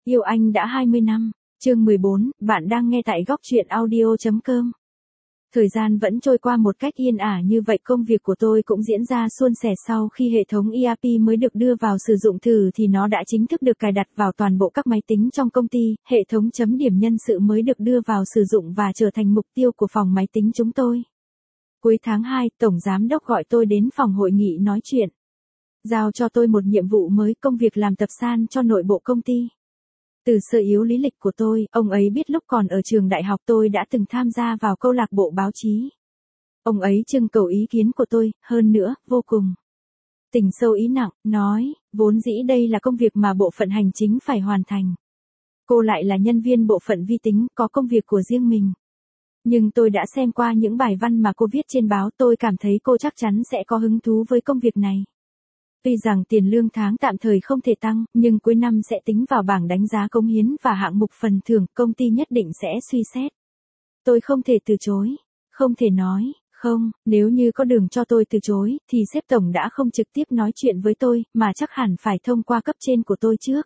Yêu anh đã 20 năm. Chương 14, bạn đang nghe tại góc truyện audio.com. Thời gian vẫn trôi qua một cách yên ả như vậy, công việc của tôi cũng diễn ra suôn sẻ. Sau khi hệ thống ERP mới được đưa vào sử dụng thử thì nó đã chính thức được cài đặt vào toàn bộ các máy tính trong công ty, hệ thống chấm điểm nhân sự mới được đưa vào sử dụng và trở thành mục tiêu của phòng máy tính chúng tôi. Cuối tháng 2, Tổng Giám đốc gọi tôi đến phòng hội nghị nói chuyện. Giao cho tôi một nhiệm vụ mới, công việc làm tập san cho nội bộ công ty. Từ sơ yếu lý lịch của tôi, ông ấy biết lúc còn ở trường đại học tôi đã từng tham gia vào câu lạc bộ báo chí. Ông ấy trưng cầu ý kiến của tôi, hơn nữa, vô cùng tình sâu ý nặng, nói, vốn dĩ đây là công việc mà bộ phận hành chính phải hoàn thành. Cô lại là nhân viên bộ phận vi tính, có công việc của riêng mình. Nhưng tôi đã xem qua những bài văn mà cô viết trên báo, tôi cảm thấy cô chắc chắn sẽ có hứng thú với công việc này. Tuy rằng tiền lương tháng tạm thời không thể tăng, nhưng cuối năm sẽ tính vào bảng đánh giá cống hiến và hạng mục phần thưởng, công ty nhất định sẽ suy xét. Tôi không thể từ chối, không thể nói, không, nếu như có đường cho tôi từ chối, thì sếp tổng đã không trực tiếp nói chuyện với tôi, mà chắc hẳn phải thông qua cấp trên của tôi trước.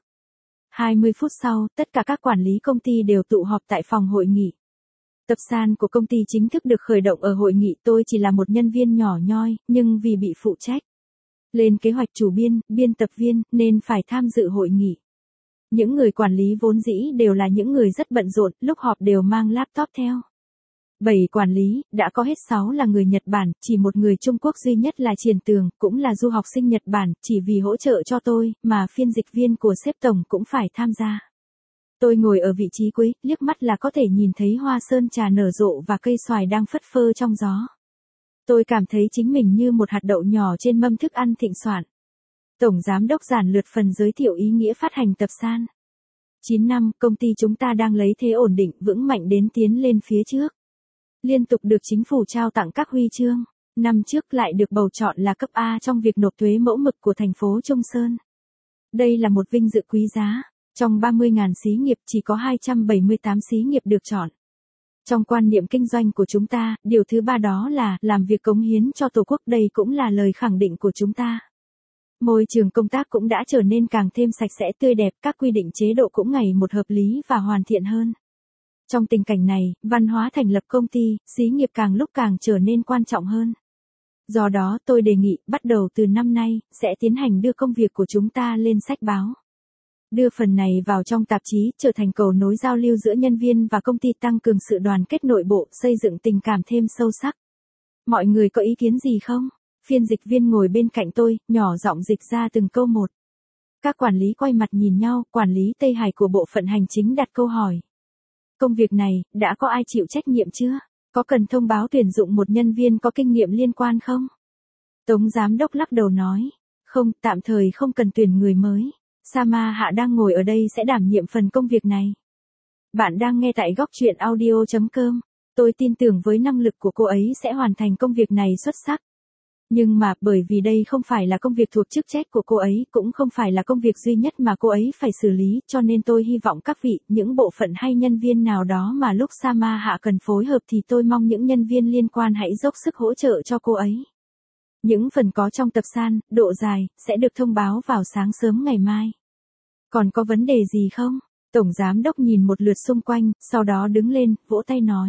20 phút sau, tất cả các quản lý công ty đều tụ họp tại phòng hội nghị. Tập san của công ty chính thức được khởi động ở hội nghị, tôi chỉ là một nhân viên nhỏ nhoi, nhưng vì bị phụ trách lên kế hoạch chủ biên tập viên, nên phải tham dự hội nghị. Những người quản lý vốn dĩ đều là những người rất bận rộn, lúc họp đều mang laptop theo. 7 quản lý, đã có hết 6 là người Nhật Bản, chỉ một người Trung Quốc duy nhất là Triển Tường, cũng là du học sinh Nhật Bản, chỉ vì hỗ trợ cho tôi, mà phiên dịch viên của sếp tổng cũng phải tham gia. Tôi ngồi ở vị trí cuối, liếc mắt là có thể nhìn thấy hoa sơn trà nở rộ và cây xoài đang phất phơ trong gió. Tôi cảm thấy chính mình như một hạt đậu nhỏ trên mâm thức ăn thịnh soạn. Tổng Giám đốc giản lược phần giới thiệu ý nghĩa phát hành tập san. 9 năm, công ty chúng ta đang lấy thế ổn định, vững mạnh đến tiến lên phía trước. Liên tục được chính phủ trao tặng các huy chương. Năm trước lại được bầu chọn là cấp A trong việc nộp thuế mẫu mực của thành phố Trung Sơn. Đây là một vinh dự quý giá. Trong 30.000 xí nghiệp chỉ có 278 xí nghiệp được chọn. Trong quan niệm kinh doanh của chúng ta, điều thứ 3 đó là làm việc cống hiến cho Tổ quốc, đây cũng là lời khẳng định của chúng ta. Môi trường công tác cũng đã trở nên càng thêm sạch sẽ tươi đẹp, các quy định chế độ cũng ngày một hợp lý và hoàn thiện hơn. Trong tình cảnh này, văn hóa thành lập công ty, xí nghiệp càng lúc càng trở nên quan trọng hơn. Do đó tôi đề nghị, bắt đầu từ năm nay, sẽ tiến hành đưa công việc của chúng ta lên sách báo. Đưa phần này vào trong tạp chí, trở thành cầu nối giao lưu giữa nhân viên và công ty, tăng cường sự đoàn kết nội bộ, xây dựng tình cảm thêm sâu sắc. Mọi người có ý kiến gì không? Phiên dịch viên ngồi bên cạnh tôi, nhỏ giọng dịch ra từng câu một. Các quản lý quay mặt nhìn nhau, quản lý Tây Hải của bộ phận hành chính đặt câu hỏi. Công việc này, đã có ai chịu trách nhiệm chưa? Có cần thông báo tuyển dụng một nhân viên có kinh nghiệm liên quan không? Tống Giám đốc lắc đầu nói. Không, tạm thời không cần tuyển người mới. Sama Hạ đang ngồi ở đây sẽ đảm nhiệm phần công việc này. Bạn đang nghe tại góc truyện audio.com. Tôi tin tưởng với năng lực của cô ấy sẽ hoàn thành công việc này xuất sắc. Nhưng mà, bởi vì đây không phải là công việc thuộc chức trách của cô ấy, cũng không phải là công việc duy nhất mà cô ấy phải xử lý, cho nên tôi hy vọng các vị, những bộ phận hay nhân viên nào đó mà lúc Sama Hạ cần phối hợp thì tôi mong những nhân viên liên quan hãy dốc sức hỗ trợ cho cô ấy. Những phần có trong tập san, độ dài, sẽ được thông báo vào sáng sớm ngày mai. Còn có vấn đề gì không? Tổng Giám đốc nhìn một lượt xung quanh, sau đó đứng lên, vỗ tay nói.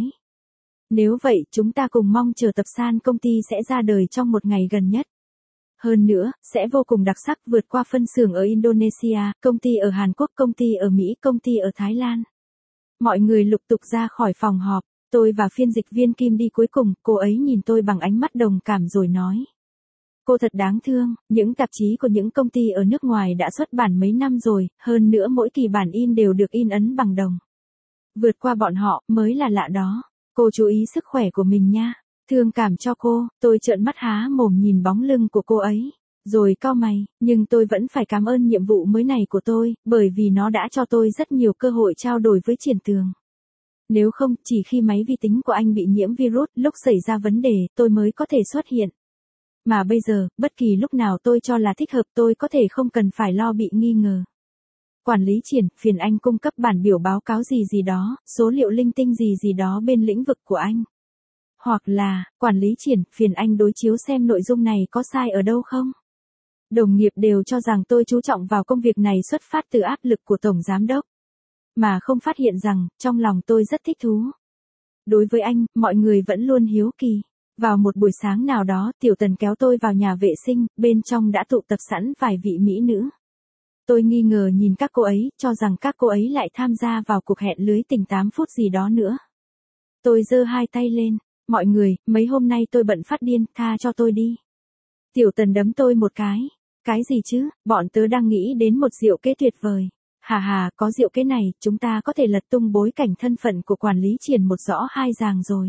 Nếu vậy, chúng ta cùng mong chờ tập san công ty sẽ ra đời trong một ngày gần nhất. Hơn nữa, sẽ vô cùng đặc sắc, vượt qua phân xưởng ở Indonesia, công ty ở Hàn Quốc, công ty ở Mỹ, công ty ở Thái Lan. Mọi người lục tục ra khỏi phòng họp, tôi và phiên dịch viên Kim đi cuối cùng, cô ấy nhìn tôi bằng ánh mắt đồng cảm rồi nói. Cô thật đáng thương, những tạp chí của những công ty ở nước ngoài đã xuất bản mấy năm rồi, hơn nữa mỗi kỳ bản in đều được in ấn bằng đồng. Vượt qua bọn họ, mới là lạ đó. Cô chú ý sức khỏe của mình nha. Thương cảm cho cô, tôi trợn mắt há mồm nhìn bóng lưng của cô ấy. Rồi cau mày, nhưng tôi vẫn phải cảm ơn nhiệm vụ mới này của tôi, bởi vì nó đã cho tôi rất nhiều cơ hội trao đổi với Triển Tường. Nếu không, chỉ khi máy vi tính của anh bị nhiễm virus, lúc xảy ra vấn đề, tôi mới có thể xuất hiện. Mà bây giờ, bất kỳ lúc nào tôi cho là thích hợp tôi có thể không cần phải lo bị nghi ngờ. Quản lý Triển, phiền anh cung cấp bản biểu báo cáo gì đó, số liệu linh tinh gì đó bên lĩnh vực của anh. Hoặc là, quản lý Triển, phiền anh đối chiếu xem nội dung này có sai ở đâu không. Đồng nghiệp đều cho rằng tôi chú trọng vào công việc này xuất phát từ áp lực của Tổng Giám đốc. mà không phát hiện rằng, trong lòng tôi rất thích thú. Đối với anh, mọi người vẫn luôn hiếu kỳ. Vào một buổi sáng nào đó, Tiểu Tần kéo tôi vào nhà vệ sinh, bên trong đã tụ tập sẵn vài vị mỹ nữ. Tôi nghi ngờ nhìn các cô ấy, cho rằng các cô ấy lại tham gia vào cuộc hẹn lưới tình 8 phút gì đó nữa. Tôi giơ hai tay lên, mọi người, mấy hôm nay tôi bận phát điên, tha cho tôi đi. Tiểu Tần đấm tôi một cái. Cái gì chứ, bọn tớ đang nghĩ đến một diệu kế tuyệt vời. Hà hà, có diệu kế này, chúng ta có thể lật tung bối cảnh thân phận của quản lý Triển một rõ hai ràng rồi.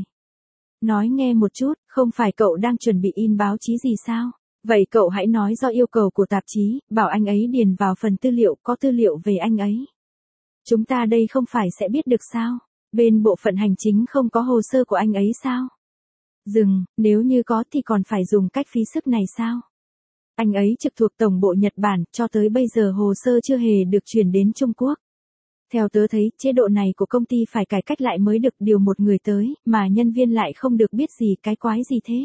Nói nghe một chút, không phải cậu đang chuẩn bị in báo chí gì sao? Vậy cậu hãy nói do yêu cầu của tạp chí, bảo anh ấy điền vào phần tư liệu, có tư liệu về anh ấy. Chúng ta đây không phải sẽ biết được sao? Bên bộ phận hành chính không có hồ sơ của anh ấy sao? Dừng, nếu như có thì còn phải dùng cách phí sức này sao? Anh ấy trực thuộc Tổng bộ Nhật Bản, cho tới bây giờ hồ sơ chưa hề được chuyển đến Trung Quốc. Theo tớ thấy, chế độ này của công ty phải cải cách lại mới được điều một người tới, mà nhân viên lại không được biết gì cái quái gì thế.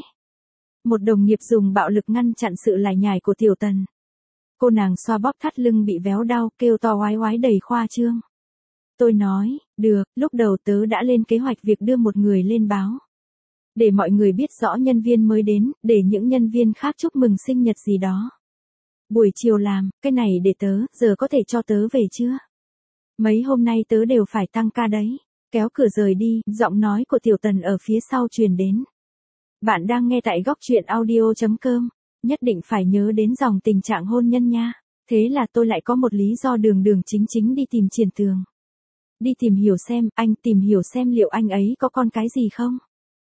Một đồng nghiệp dùng bạo lực ngăn chặn sự lải nhải của Tiểu Tần. Cô nàng xoa bóp thắt lưng bị véo đau, kêu to oái oái đầy khoa trương. Tôi nói, được, lúc đầu tớ đã lên kế hoạch việc đưa một người lên báo. Để mọi người biết rõ nhân viên mới đến, để những nhân viên khác chúc mừng sinh nhật gì đó. Buổi chiều làm, cái này để tớ, giờ có thể cho tớ về chưa? Mấy hôm nay tớ đều phải tăng ca đấy. Kéo cửa rời đi, giọng nói của Tiểu Tần ở phía sau truyền đến. Bạn đang nghe tại góc truyện audio.com. Nhất định phải nhớ đến dòng tình trạng hôn nhân nha. Thế là tôi lại có một lý do đường đường chính chính đi tìm Triển Tường. Đi tìm hiểu xem, anh tìm hiểu xem liệu anh ấy có con cái gì không?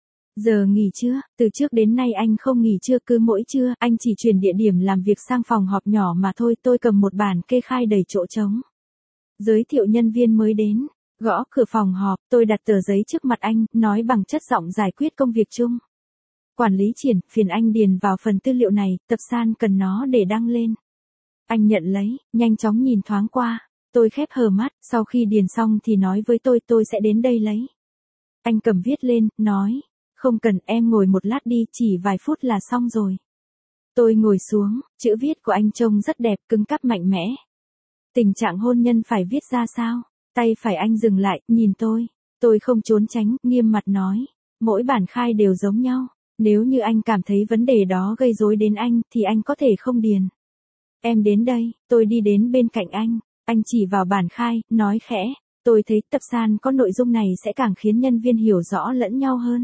Giờ nghỉ trưa, từ trước đến nay anh không nghỉ trưa, cứ mỗi trưa anh chỉ chuyển địa điểm làm việc sang phòng họp nhỏ mà thôi. Tôi cầm một bản kê khai đầy chỗ trống. Giới thiệu nhân viên mới đến, gõ cửa phòng họp, tôi đặt tờ giấy trước mặt anh, nói bằng chất giọng giải quyết công việc chung. Quản lý Triển, phiền anh điền vào phần tư liệu này, tập san cần nó để đăng lên. Anh nhận lấy, nhanh chóng nhìn thoáng qua. Tôi khép hờ mắt, sau khi điền xong thì nói với tôi sẽ đến đây lấy. Anh cầm viết lên, nói, không cần, em ngồi một lát đi, chỉ vài phút là xong rồi. Tôi ngồi xuống, chữ viết của anh trông rất đẹp, cứng cáp mạnh mẽ. Tình trạng hôn nhân phải viết ra sao? Tay phải anh dừng lại, nhìn tôi. Tôi không trốn tránh, nghiêm mặt nói. Mỗi bản khai đều giống nhau. Nếu như anh cảm thấy vấn đề đó gây rối đến anh, thì anh có thể không điền. Em đến đây, tôi đi đến bên cạnh anh. Anh chỉ vào bản khai, nói khẽ. Tôi thấy tập san có nội dung này sẽ càng khiến nhân viên hiểu rõ lẫn nhau hơn.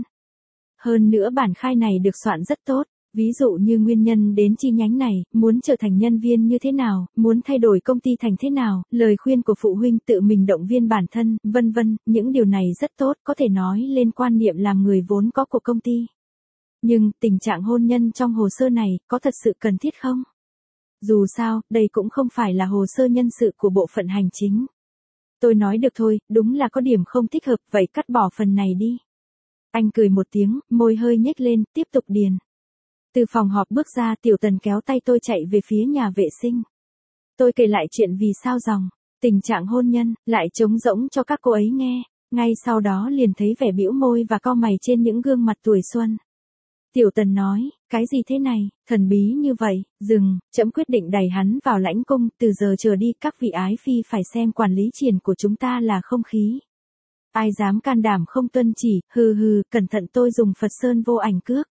Hơn nữa bản khai này được soạn rất tốt. Ví dụ như nguyên nhân đến chi nhánh này, muốn trở thành nhân viên như thế nào, muốn thay đổi công ty thành thế nào, lời khuyên của phụ huynh tự mình động viên bản thân, vân vân, những điều này rất tốt, có thể nói lên quan niệm làm người vốn có của công ty. Nhưng, tình trạng hôn nhân trong hồ sơ này, có thật sự cần thiết không? Dù sao, đây cũng không phải là hồ sơ nhân sự của bộ phận hành chính. Tôi nói được thôi, đúng là có điểm không thích hợp, vậy cắt bỏ phần này đi. Anh cười một tiếng, môi hơi nhếch lên, tiếp tục điền. Từ phòng họp bước ra, Tiểu Tần kéo tay tôi chạy về phía nhà vệ sinh. Tôi kể lại chuyện vì sao dòng, tình trạng hôn nhân, lại trống rỗng cho các cô ấy nghe. Ngay sau đó liền thấy vẻ bĩu môi và cau mày trên những gương mặt tuổi xuân. Tiểu Tần nói, cái gì thế này, thần bí như vậy, dừng, trẫm quyết định đẩy hắn vào lãnh cung, từ giờ trở đi các vị ái phi phải xem quản lý Triển của chúng ta là không khí. Ai dám can đảm không tuân chỉ, hừ hừ, cẩn thận tôi dùng Phật Sơn vô ảnh cước.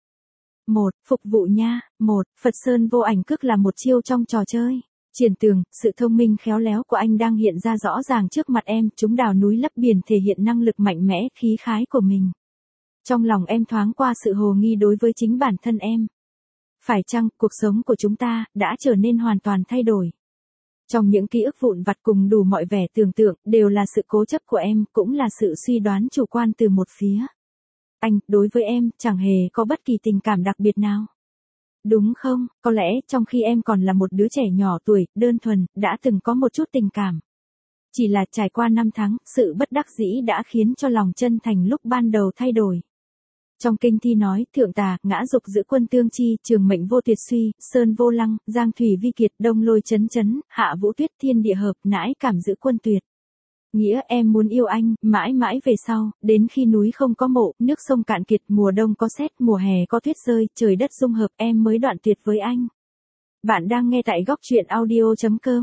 Phục vụ nha. Phật Sơn vô ảnh cước là một chiêu trong trò chơi. Triển Tường, sự thông minh khéo léo của anh đang hiện ra rõ ràng trước mặt em, chúng đào núi lấp biển thể hiện năng lực mạnh mẽ, khí khái của mình. Trong lòng em thoáng qua sự hồ nghi đối với chính bản thân em. Phải chăng, cuộc sống của chúng ta, đã trở nên hoàn toàn thay đổi? Trong những ký ức vụn vặt cùng đủ mọi vẻ tưởng tượng, đều là sự cố chấp của em, cũng là sự suy đoán chủ quan từ một phía. Anh, đối với em, chẳng hề có bất kỳ tình cảm đặc biệt nào. Đúng không, có lẽ, trong khi em còn là một đứa trẻ nhỏ tuổi, đơn thuần, đã từng có một chút tình cảm. Chỉ là trải qua 5 tháng, sự bất đắc dĩ đã khiến cho lòng chân thành lúc ban đầu thay đổi. Trong kinh thi nói, thượng tà, ngã dục giữ quân tương chi, trường mệnh vô tuyệt suy, sơn vô lăng, giang thủy vi kiệt, đông lôi chấn chấn, hạ vũ tuyết thiên địa hợp, nãi cảm giữ quân tuyệt. Nghĩa em muốn yêu anh, mãi mãi về sau, đến khi núi không có mộ, nước sông cạn kiệt, mùa đông có sét, mùa hè có tuyết rơi, trời đất dung hợp, em mới đoạn tuyệt với anh. Bạn đang nghe tại góc truyện audio.com.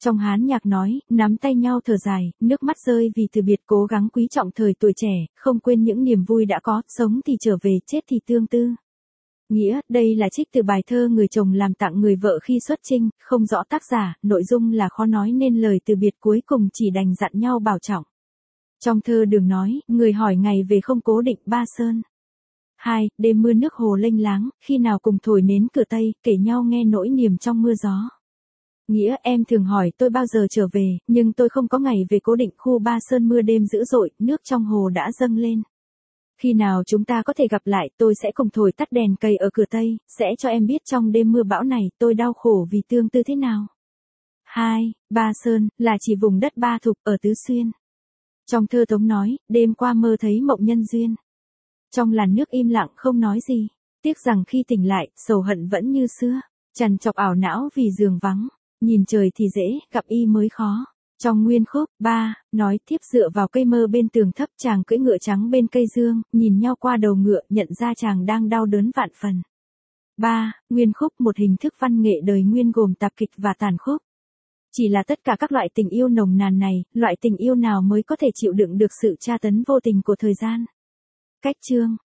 Trong Hán nhạc nói, nắm tay nhau thở dài, nước mắt rơi vì từ biệt, cố gắng quý trọng thời tuổi trẻ, không quên những niềm vui đã có, sống thì trở về, chết thì tương tư. Nghĩa, đây là trích từ bài thơ người chồng làm tặng người vợ khi xuất chinh, không rõ tác giả, nội dung là khó nói nên lời từ biệt cuối cùng chỉ đành dặn nhau bảo trọng. Trong thơ Đường nói, người hỏi ngày về không cố định. Ba Sơn. 2. Đêm mưa nước hồ lênh láng, khi nào cùng thổi nến cửa Tây, kể nhau nghe nỗi niềm trong mưa gió. Nghĩa, em thường hỏi tôi bao giờ trở về, nhưng tôi không có ngày về cố định. Khu Ba Sơn mưa đêm dữ dội, nước trong hồ đã dâng lên. Khi nào chúng ta có thể gặp lại, tôi sẽ cùng thổi tắt đèn cầy ở cửa Tây, sẽ cho em biết trong đêm mưa bão này tôi đau khổ vì tương tư thế nào. 2. Ba Sơn, là chỉ vùng đất Ba Thục ở Tứ Xuyên. Trong thơ Tống nói, đêm qua mơ thấy mộng nhân duyên. Trong làn nước im lặng không nói gì, tiếc rằng khi tỉnh lại, sầu hận vẫn như xưa, trằn trọc ảo não vì giường vắng, nhìn trời thì dễ, gặp y mới khó. Trong nguyên khúc, nói tiếp dựa vào cây mơ bên tường thấp, chàng cưỡi ngựa trắng bên cây dương, nhìn nhau qua đầu ngựa, nhận ra chàng đang đau đớn vạn phần. Nguyên khúc, một hình thức văn nghệ đời Nguyên gồm tạp kịch và tản khúc. Chỉ là tất cả các loại tình yêu nồng nàn này, loại tình yêu nào mới có thể chịu đựng được sự tra tấn vô tình của thời gian. Cách chương.